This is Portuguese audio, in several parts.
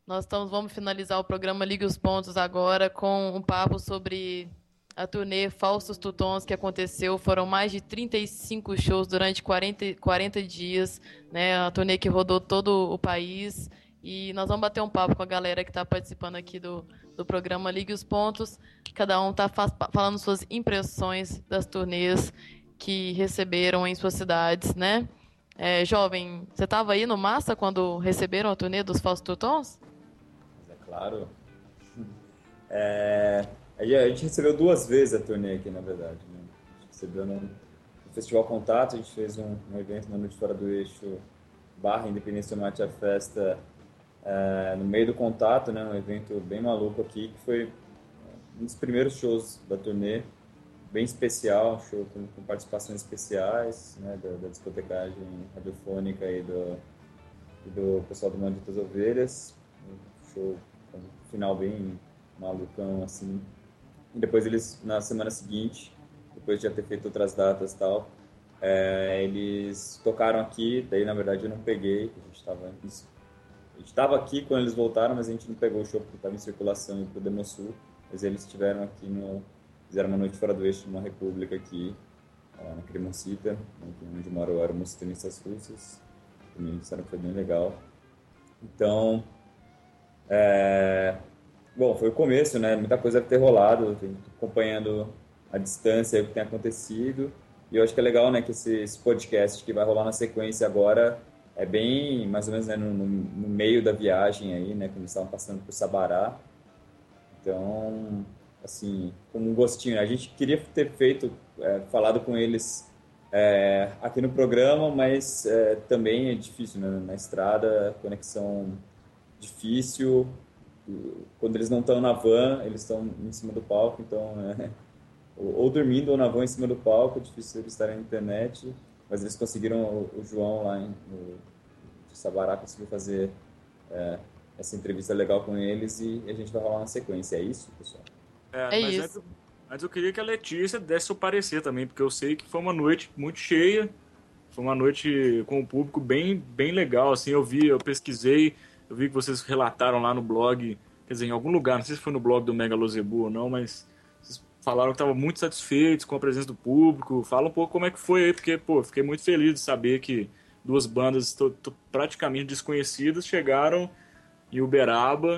Vamos finalizar o programa Ligue os Pontos agora com um papo sobre a turnê Falsos Tutons que aconteceu. Foram mais de 35 shows durante 40 dias, né? A turnê que rodou todo o país. E nós vamos bater um papo com a galera que está participando aqui do programa Ligue os Pontos. Cada um está falando suas impressões das turnês que receberam em suas cidades, né? Jovem, você estava aí no Massa quando receberam a turnê dos Falsos Tutons? Mas é claro. É, a gente recebeu duas vezes a turnê aqui, na verdade. Né? A gente recebeu no Festival Contato, a gente fez um evento na Noite Fora do Eixo, barra Independência Mate a Festa, no meio do Contato, né? Um evento bem maluco aqui, que foi um dos primeiros shows da turnê, bem especial, um show com participações especiais, né? Da discotecagem radiofônica e do pessoal do Malditas Ovelhas. Um show com um final bem malucão, assim. E depois eles, na semana seguinte, depois de já ter feito outras datas e tal, eles tocaram aqui, daí na verdade eu não peguei, a gente estava aqui quando eles voltaram, mas a gente não pegou o show porque estava em circulação e pro Demosul, mas eles estiveram aqui fizeram uma noite fora do eixo numa república aqui, na Cremosita, onde mora o Aeromoço Tenistas Russas, também disseram que foi bem legal. Então, bom, foi o começo, né? Muita coisa deve ter rolado, eu tô acompanhando a distância o que tem acontecido. E eu acho que é legal, né, que esse podcast que vai rolar na sequência agora é bem, mais ou menos, né, no meio da viagem aí, né, quando eles estavam passando por Sabará. Então, assim, como um gostinho, né? A gente queria ter falado com eles aqui no programa, mas também é difícil, né? Na estrada, conexão difícil. Quando eles não estão na van, eles estão em cima do palco, então, ou dormindo ou na van em cima do palco, é difícil eles estarem na internet, mas eles conseguiram, o João lá de Sabará conseguiu fazer essa entrevista legal com eles e a gente vai rolar na sequência. É isso, pessoal? É Mas antes, isso. antes eu queria que a Letícia desse o parecer também, porque eu sei que foi uma noite muito cheia, foi uma noite com um público bem legal, assim, eu pesquisei, eu vi que vocês relataram lá no blog, quer dizer, em algum lugar, não sei se foi no blog do Megalozebu ou não, mas vocês falaram que estavam muito satisfeitos com a presença do público. Fala um pouco como é que foi aí, porque, pô, fiquei muito feliz de saber que duas bandas praticamente desconhecidas chegaram em Uberaba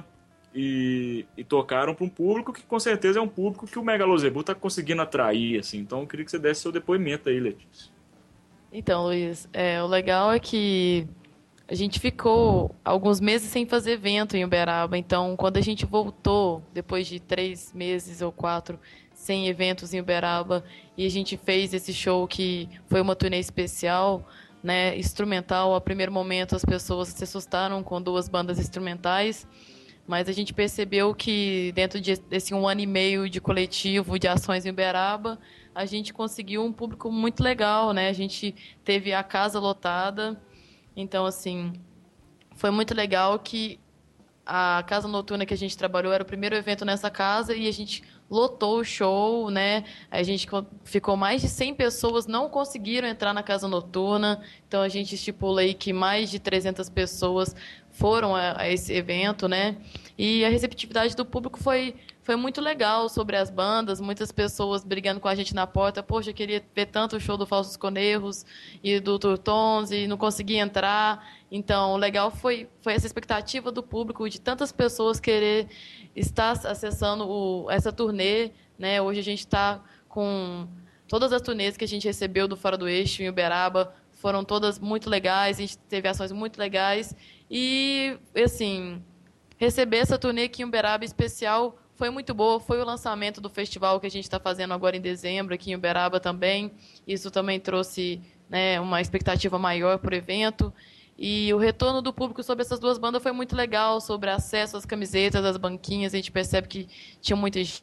e tocaram para um público que com certeza é um público que o Megalozebu está conseguindo atrair, assim. Então eu queria que você desse seu depoimento aí, Letícia. Então, Luiz, o legal é que a gente ficou alguns meses sem fazer evento em Uberaba. Então, quando a gente voltou, depois de 3 meses ou 4 sem eventos em Uberaba, e a gente fez esse show que foi uma turnê especial, né, instrumental. A primeiro momento, as pessoas se assustaram com duas bandas instrumentais, mas a gente percebeu que dentro desse 1 ano e meio de coletivo, de ações em Uberaba, a gente conseguiu um público muito legal, né? A gente teve a casa lotada. Então, assim, foi muito legal que a casa noturna que a gente trabalhou era o primeiro evento nessa casa e a gente lotou o show, né? A gente ficou mais de 100 pessoas, não conseguiram entrar na casa noturna. Então a gente estipula aí que mais de 300 pessoas foram a esse evento, né? E a receptividade do público foi muito legal sobre as bandas, muitas pessoas brigando com a gente na porta. Poxa, eu queria ver tanto o show do Falsos Conerros e do Turtons e não consegui entrar. Então, o legal foi essa expectativa do público, de tantas pessoas querer estar acessando essa turnê, né? Hoje a gente está com todas as turnês que a gente recebeu do Fora do Eixo, em Uberaba, foram todas muito legais, a gente teve ações muito legais. E, assim, receber essa turnê aqui em Uberaba especial foi muito boa. Foi o lançamento do festival que a gente está fazendo agora em dezembro, aqui em Uberaba também. Isso também trouxe, né, uma expectativa maior para o evento. E o retorno do público sobre essas duas bandas foi muito legal, sobre acesso às camisetas, às banquinhas. A gente percebe que tinha muita gente.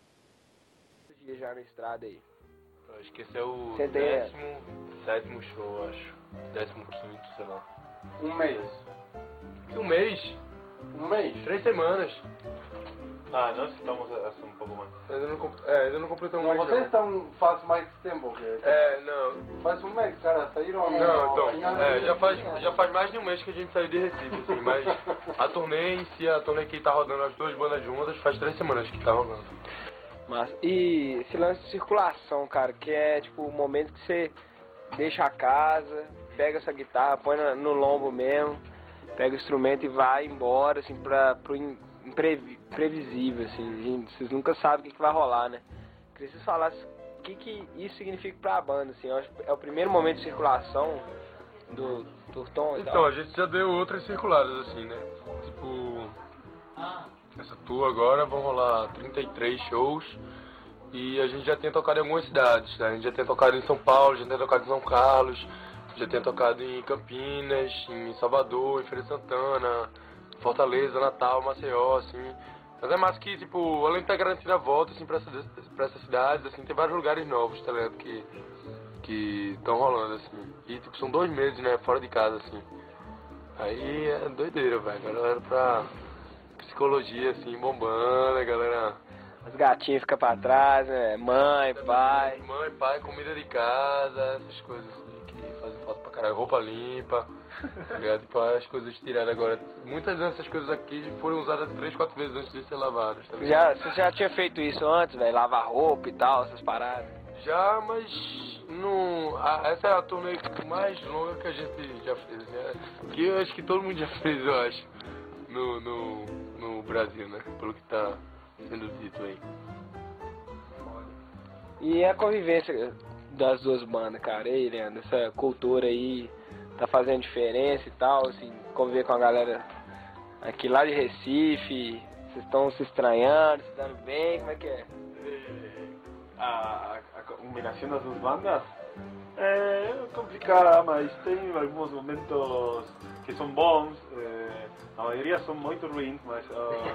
Dias já na estrada aí. Eu acho que esse é o Você tem 17º show, eu acho. 15º, sei lá. um mês. Um mês? Um mês? 3 semanas. Ah, nós estamos assim um pouco mais. Ainda não completou um mês. Vocês estão faz mais tempo que... Não. Faz um mês, cara, saíram... Não, então, já faz mais de um mês que a gente saiu de Recife, assim, mas a turnê em si, a turnê que tá rodando as duas bandas juntas, faz 3 semanas que tá rolando. Mas, e esse lance de circulação, cara, que é tipo o momento que você deixa a casa, pega essa guitarra, põe no lombo mesmo, pega o instrumento e vai embora, assim, pro imprevisível, assim, vocês nunca sabem o que vai rolar, né? Queria que vocês falassem o que isso significa pra banda, assim, é o primeiro momento de circulação do Turton e tal. Então, a gente já deu outras circuladas, assim, né? Tipo, essa tour agora vão rolar 33 shows e a gente já tem tocado em algumas cidades, né? A gente já tem tocado em São Paulo, já tem tocado em São Carlos, já tem tocado em Campinas, em Salvador, em Feira de Santana, Fortaleza, Natal, Maceió, assim. Mas é mais que, tipo, além de estar garantindo a volta, assim, pra essas cidades, assim, tem vários lugares novos, tá ligado? Que estão rolando, assim. E, tipo, são 2 meses, né, fora de casa, assim. Aí é doideira, velho. A galera pra psicologia, assim, bombando, a galera... As gatinhas ficam pra trás, né? Mãe, pai, comida de casa, essas coisas, assim, que fazem falta pra caralho. Roupa limpa, tá ligado? Tipo, as coisas tiradas agora. Muitas dessas coisas aqui foram usadas 3, 4 vezes antes de ser lavadas, tá ligado? Você já tinha feito isso antes, velho? Lavar roupa e tal, essas paradas? Já, mas não. Essa é a turnê mais longa que a gente já fez, né? Que eu acho que todo mundo já fez, eu acho, no Brasil, né? Pelo que tá sendo dito aí. E a convivência das duas bandas, cara? E aí, Leandro, essa cultura aí tá fazendo diferença e tal, assim, conviver com a galera aqui lá de Recife, vocês estão se estranhando, se dando bem, como é que é? A combinação das duas bandas é complicada, mas tem alguns momentos que são bons, a maioria são muito ruins, mas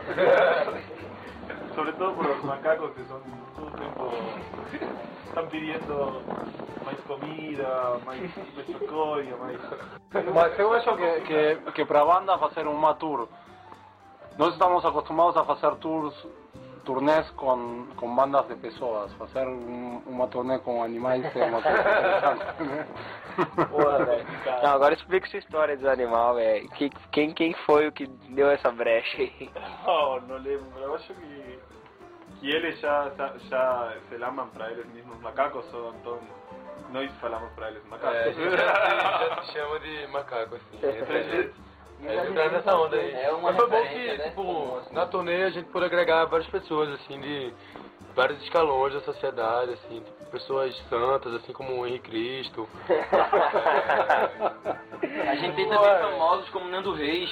sobretudo por os macacos que são todo o tempo estão pedindo mais comida, mais chocolate, mais... Mas eu acho que para a banda fazer uma tour, nós estamos acostumados a fazer turnês com bandas de pessoas, fazer uma turnê com animais é uma coisa interessante, né? Porra, velho. Não, agora explica essa história dos animais, velho. Quem foi o que deu essa brecha aí? Não lembro, eu acho que eles já se chamam para eles mesmos macacos, então nós falamos para eles macacos. A gente já se chama de macaco, assim, entre a gente. Entrar nessa onda aí. Mas foi bom que, né? Tipo, na turnê a gente pôde agregar várias pessoas, assim, de vários escalões da sociedade, assim, tipo, pessoas santas, assim como o Henrique Cristo. A gente tem também famosos como Nando Reis.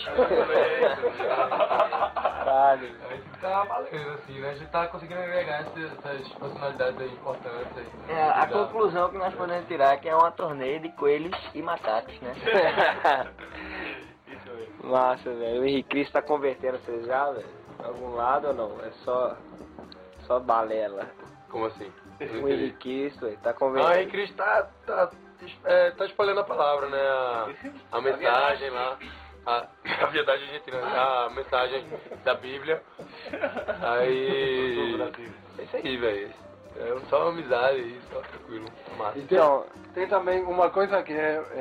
Caralho. A gente tá valendo, assim, né? A gente tá conseguindo agregar essas personalidades aí importantes aí. A conclusão que nós podemos tirar é que é uma turnê de coelhos e macacos, né? Massa, velho. O Henrique Cristo tá convertendo vocês já, velho? Algum lado ou não? É só balela. Como assim? O Henrique Cristo, velho, tá convertendo. O Henrique Cristo tá espalhando a palavra, né? A mensagem lá. A verdade argentina, a mensagem da Bíblia. Aí. É isso aí, velho. É só uma amizade aí, só tranquilo. Massa. Então, tem também uma coisa que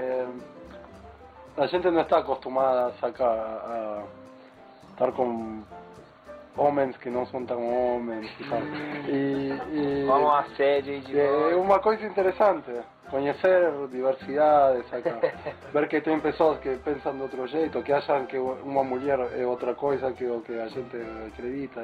a gente não está acostumada a estar com homens que não são tão homens e tal. Vamos a sede aí de é uma coisa interessante, conhecer diversidade, saca? Ver que tem pessoas que pensam de outro jeito, que acham que uma mulher é outra coisa que o que a gente acredita.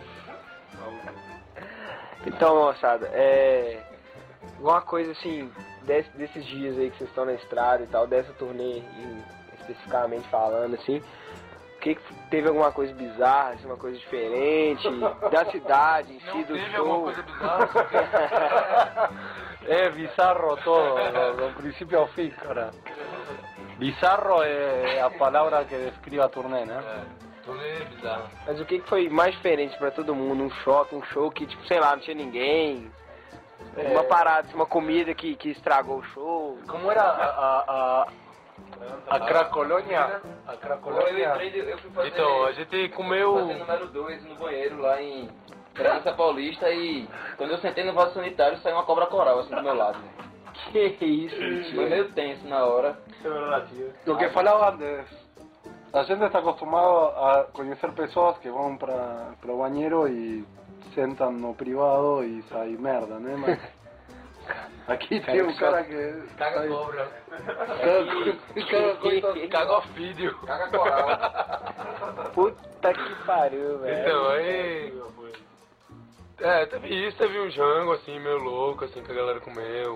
Então, moçada, uma coisa assim, desses dias aí que vocês estão na estrada e tal, dessa turnê especificamente falando, assim, que teve alguma coisa bizarra, assim, uma coisa diferente, da cidade em si, do show? Alguma coisa bizarra? Bizarro todo, do princípio ao fim, cara. Bizarro é a palavra que descreve a turnê, né? Turnê é bizarro. Mas o que foi mais diferente pra todo mundo? Um show que, tipo, sei lá, não tinha ninguém? Uma parada, uma comida que estragou o show? Como era A Cracolônia. Eu fui fazer, Então, a gente comeu... fazer número 2 no banheiro lá em França Paulista e quando eu sentei no vaso sanitário saiu uma cobra coral assim do meu lado. Que isso, mentira. Foi meio tenso na hora. Lo que falaba antes, a gente está acostumado a conhecer pessoas que vão para o banheiro e sentam no privado e sai merda, né? Mas aqui tem um cara que Caga cobra. Caga filho. Caga coral. Puta que pariu, velho. Então, aí... teve isso, teve um jango, assim, meio louco, assim, que a galera comeu.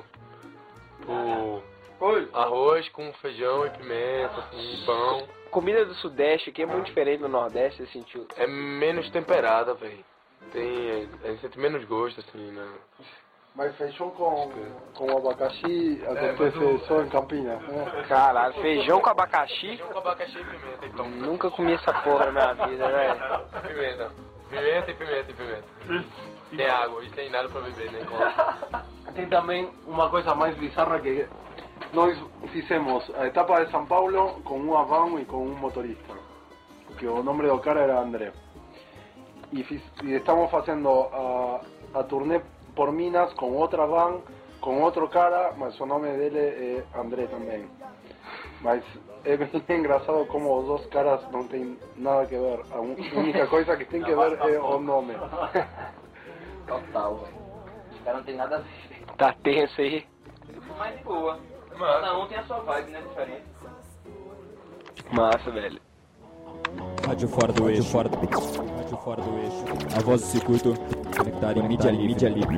Arroz com feijão e pimenta, assim, pão. Comida do Sudeste aqui é muito diferente do Nordeste, você sentiu? É menos temperada, velho. A gente sente menos gosto, assim, né? Mas feijão com abacaxi acontece só em Campinas, né? Caralho, feijão com abacaxi? Feijão com abacaxi e pimenta, então. Nunca comi essa porra na minha vida, velho. Pimenta. Pimenta e pimenta. Tem água e tem nada pra beber, nem cola. Tem também uma coisa mais bizarra que nós fizemos a etapa de São Paulo com uma van e com um motorista. Porque o nome do cara era André. E estamos fazendo a turnê por Minas com outra van, com outro cara, mas o nome dele é André também. Mas é bem engraçado como os dois caras não tem nada que ver. A única coisa que tem que ver é o nome. Total, velho. Os caras não tem nada a ver. Tá tenso aí. Eu fui mais de boa. Cada um tem a sua vibe, né? Diferente. Massa, velho. Rádio fora do eixo. Rádio fora do eixo. A voz do circuito conectada em mídia livre.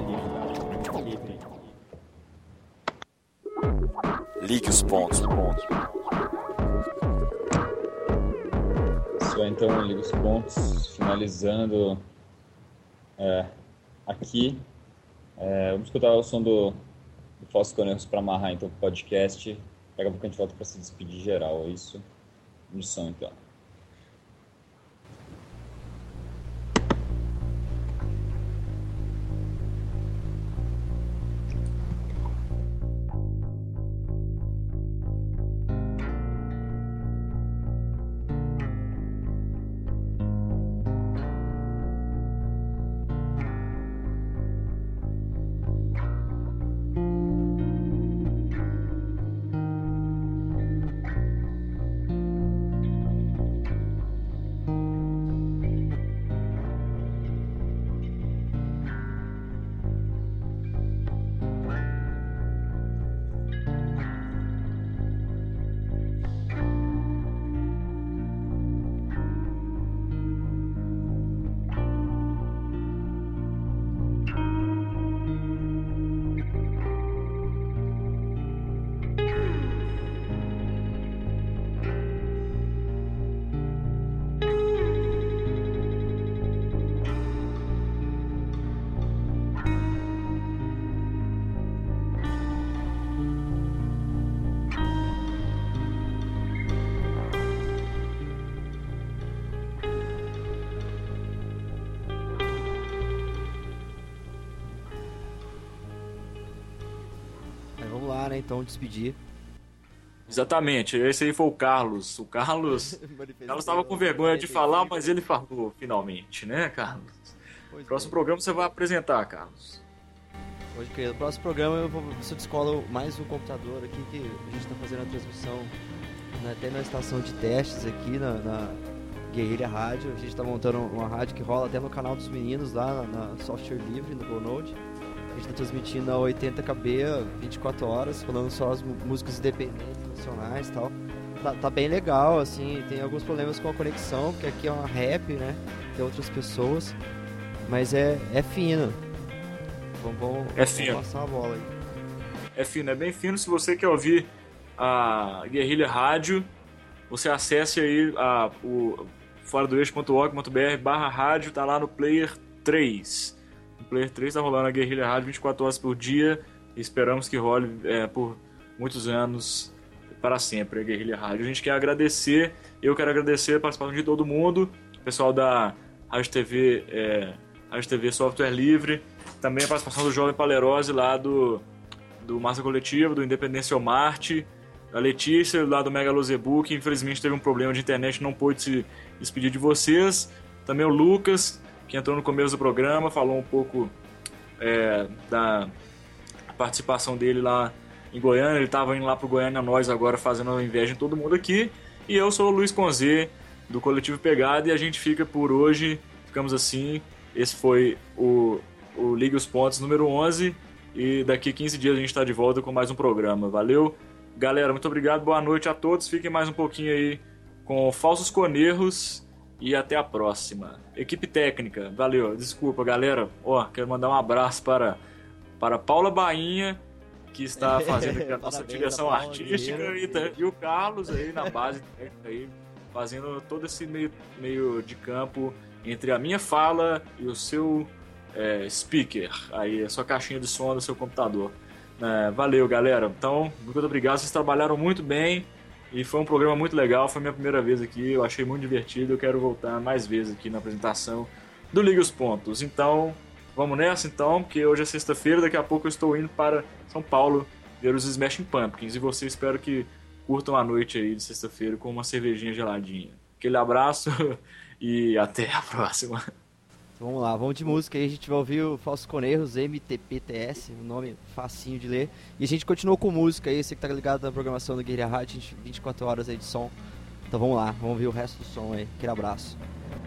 Ligue os pontos. Isso aí, então, liga os pontos, finalizando aqui. Vamos escutar o som do Fausto Conejos para amarrar então o podcast. Daqui a pouco a gente volta para se despedir geral, é isso? De som, então. Então, despedir. Exatamente, esse aí foi o Carlos. O Carlos estava com vergonha de falar, mas ele falou finalmente, né, Carlos? Próximo programa você vai apresentar, Carlos. Hoje, querido, no próximo programa eu descolo mais um computador aqui que a gente está fazendo a transmissão até na estação de testes aqui na Guerrilha Rádio. A gente está montando uma rádio que rola até no canal dos meninos lá na software livre, no GoNode. A gente está transmitindo a 80 KB, 24 horas, falando só as músicas independentes, nacionais e tal. Tá bem legal, assim, tem alguns problemas com a conexão, porque aqui é uma rap, né? Tem outras pessoas, mas é fino. Vamos passar a bola aí. É fino, é bem fino. Se você quer ouvir a Guerrilha Rádio, você acesse aí o foradoeixo.org.br/rádio, tá lá no Player 3. O Player 3 tá rolando a Guerrilha Rádio 24 horas por dia e esperamos que role por muitos anos, para sempre, a Guerrilha Rádio. A gente quer agradecer, eu quero agradecer a participação de todo mundo, o pessoal da Rádio TV Software Livre, também a participação do Jovem Palerose lá do Massa Coletiva, do Independência Marte, a Letícia, lá do Megalozebu, que infelizmente teve um problema de internet, não pôde se despedir de vocês. Também o Lucas, que entrou no começo do programa, falou um pouco da participação dele lá em Goiânia. Ele estava indo lá pro Goiânia Nós agora, fazendo inveja em todo mundo aqui. E eu sou o Luiz Conzê, do Coletivo Pegada, e a gente fica por hoje, ficamos assim. Esse foi o Ligue os Pontos número 11, e daqui 15 dias a gente está de volta com mais um programa. Valeu, galera, muito obrigado, boa noite a todos, fiquem mais um pouquinho aí com Falsos Conerros e até a próxima. Equipe técnica, valeu, desculpa galera, quero mandar um abraço para Paula Bainha, que está fazendo aqui a nossa direção artística, e o Carlos aí na base aí, fazendo todo esse meio de campo entre a minha fala e o seu speaker, aí a sua caixinha de som do seu computador. Valeu, galera. Então, muito obrigado. Vocês trabalharam muito bem e foi um programa muito legal. Foi minha primeira vez aqui. Eu achei muito divertido. Eu quero voltar mais vezes aqui na apresentação do Ligue os Pontos. Então, vamos nessa então, porque hoje é sexta-feira. Daqui a pouco eu estou indo para São Paulo ver os Smashing Pumpkins. E vocês, espero que curtam a noite aí de sexta-feira com uma cervejinha geladinha. Aquele abraço e até a próxima. Vamos lá, vamos de música aí, a gente vai ouvir o Falsos Conerros, MTPTS, um nome facinho de ler. E a gente continua com música aí, você que tá ligado na programação do Guerrilha Rádio, 24 horas aí de som. Então vamos lá, vamos ouvir o resto do som aí. Aquele abraço.